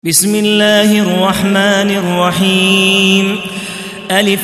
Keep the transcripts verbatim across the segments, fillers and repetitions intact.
بسم الله الرحمن الرحيم ألف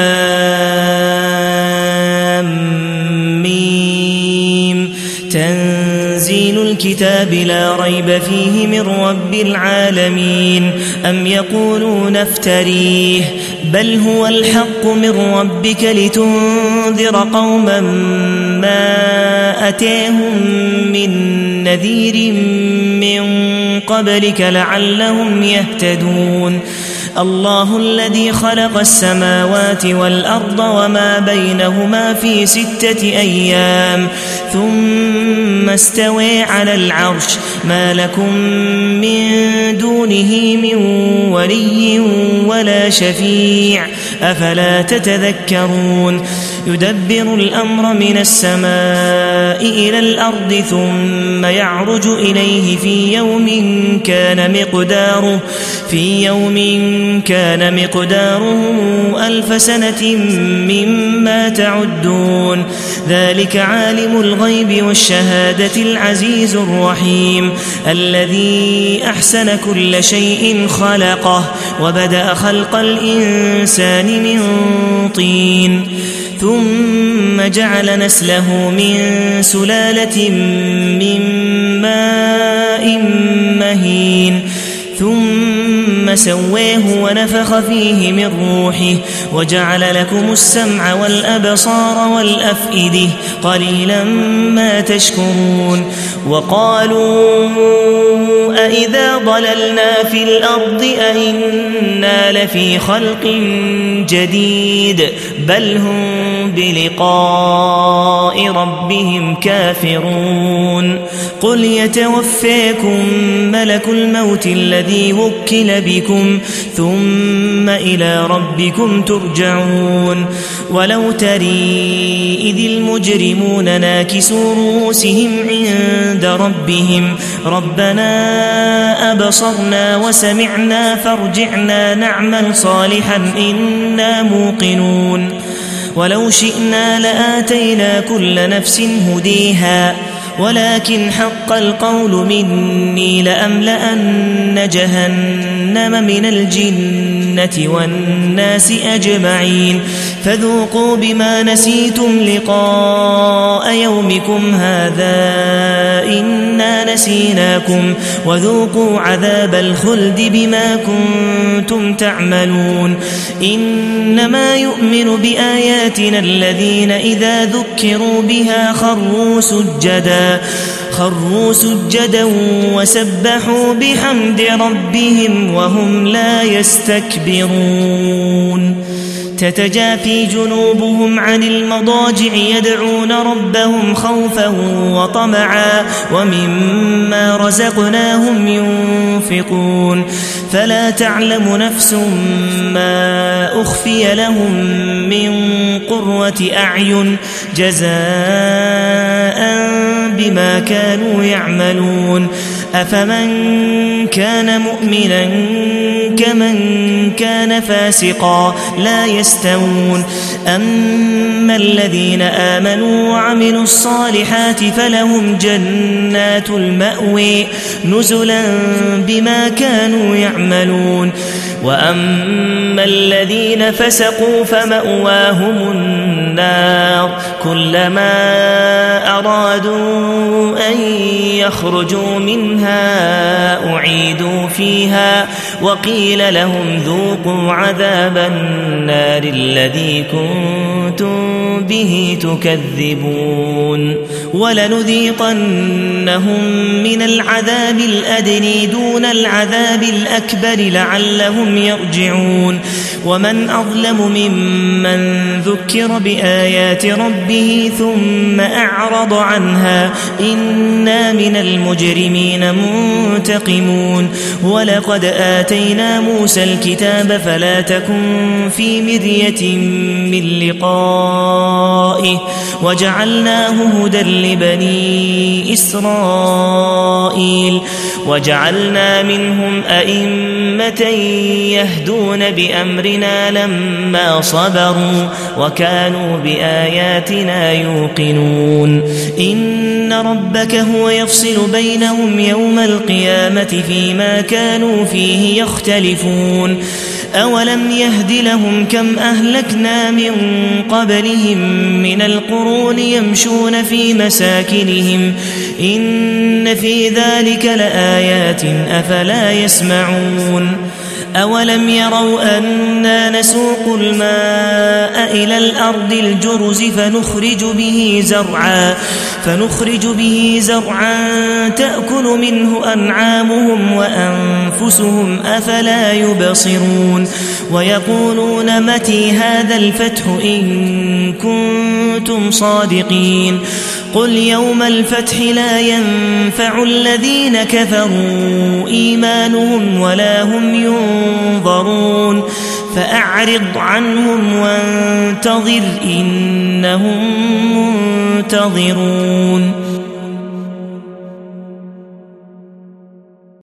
لام ميم تنزيل الكتاب لا ريب فيه من رب العالمين أم يقولون افتريه بل هو الحق من ربك لتنذر قوما ما أتاهم من نذير من قبلك لعلهم يهتدون الله الذي خلق السماوات والأرض وما بينهما في ستة أيام ثم استوى على العرش ما لكم من دونه من ولي ولا شفيع أفلا تتذكرون يدبر الأمر من السماء إلى الأرض ثم يعرج إليه في يوم كان مقداره في يوم كان مقداره ألف سنة مما تعدون ذلك عالم الغيب والشهادة العزيز الرحيم الذي أحسن كل شيء خلقه وبدأ خلق الإنسان من طين ثم جعل نسله من سلالة من ماء مهين ثم سواه ونفخ فيه من روحه وجعل لكم السمع والأبصار والأفئدة قليلا ما تشكرون وقالوا أإذا ضللنا في الأرض أإنا لفي خلق جديد بل هم بلقاء ربهم كافرون قل يتوفاكم ملك الموت الذي وكل بكم ثم إلى ربكم ترجعون ولو تري إذ المجرمون ناكسوا رؤوسهم عند ربهم ربنا أبصرنا وسمعنا فارجعنا نعمل صالحا إنا موقنون ولو شئنا لآتينا كل نفس هديها ولكن حق القول مني لأملأن جهنم من الجنة والناس أجمعين فذوقوا بما نسيتم لقاء يومكم هذا إنا نسيناكم وذوقوا عذاب الخلد بما كنتم تعملون إنما يؤمن بآياتنا الذين إذا ذكروا بها خروا سجدا خروا سجدا وسبحوا بحمد ربهم وهم لا يستكبرون تتجافي جنوبهم عن المضاجع يدعون ربهم خوفا وطمعا ومما رزقناهم ينفقون فلا تعلم نفس ما أخفي لهم من قرة أعين جزاء بما كانوا يعملون أفمن كان مؤمنا كمن كان فاسقا لا يستوون أما الذين آمنوا وعملوا الصالحات فلهم جنات المأوى نزلا بما كانوا يعملون وأما الذين فسقوا فمأواهم النار كلما أرادوا أن يخرجوا منها أعيدوا فيها وقيل لهم ذوقوا عذاب النار الذي كنتم به تكذبون ولنذيقنهم من العذاب الأدنى دون العذاب الأكبر لعلهم يرجعون ومن أظلم ممن ذكر بآيات ربه ثم أعرض عنها إنا من المجرمين منتقمون ولقد آتينا آتينا موسى الكتاب فلا تكن في مرية من لقائه وجعلناه هدى لبني إسرائيل وجعلنا منهم أئمة يهدون بأمرنا لما صبروا وكانوا بآياتنا يوقنون إن ربك هو يفصل بينهم يوم القيامة فيما كانوا فيه يختلفون أولم يهد لهم كم أهلكنا من قبلهم من القرون يمشون في مساكنهم إن في ذلك لآيات أفلا يسمعون أولم يروا أنا نسوق الماء إلى الأرض الجرز فنخرج به زرعا فنخرج به زرعا تأكل منه أنعامهم وأنفسهم أفلا يبصرون ويقولون متى هذا الفتح إن كنتم صادقين قل يوم الفتح لا ينفع الذين كفروا إيمانهم ولا هم ينظرون فأعرض عنهم وانتظر إنهم منتظرون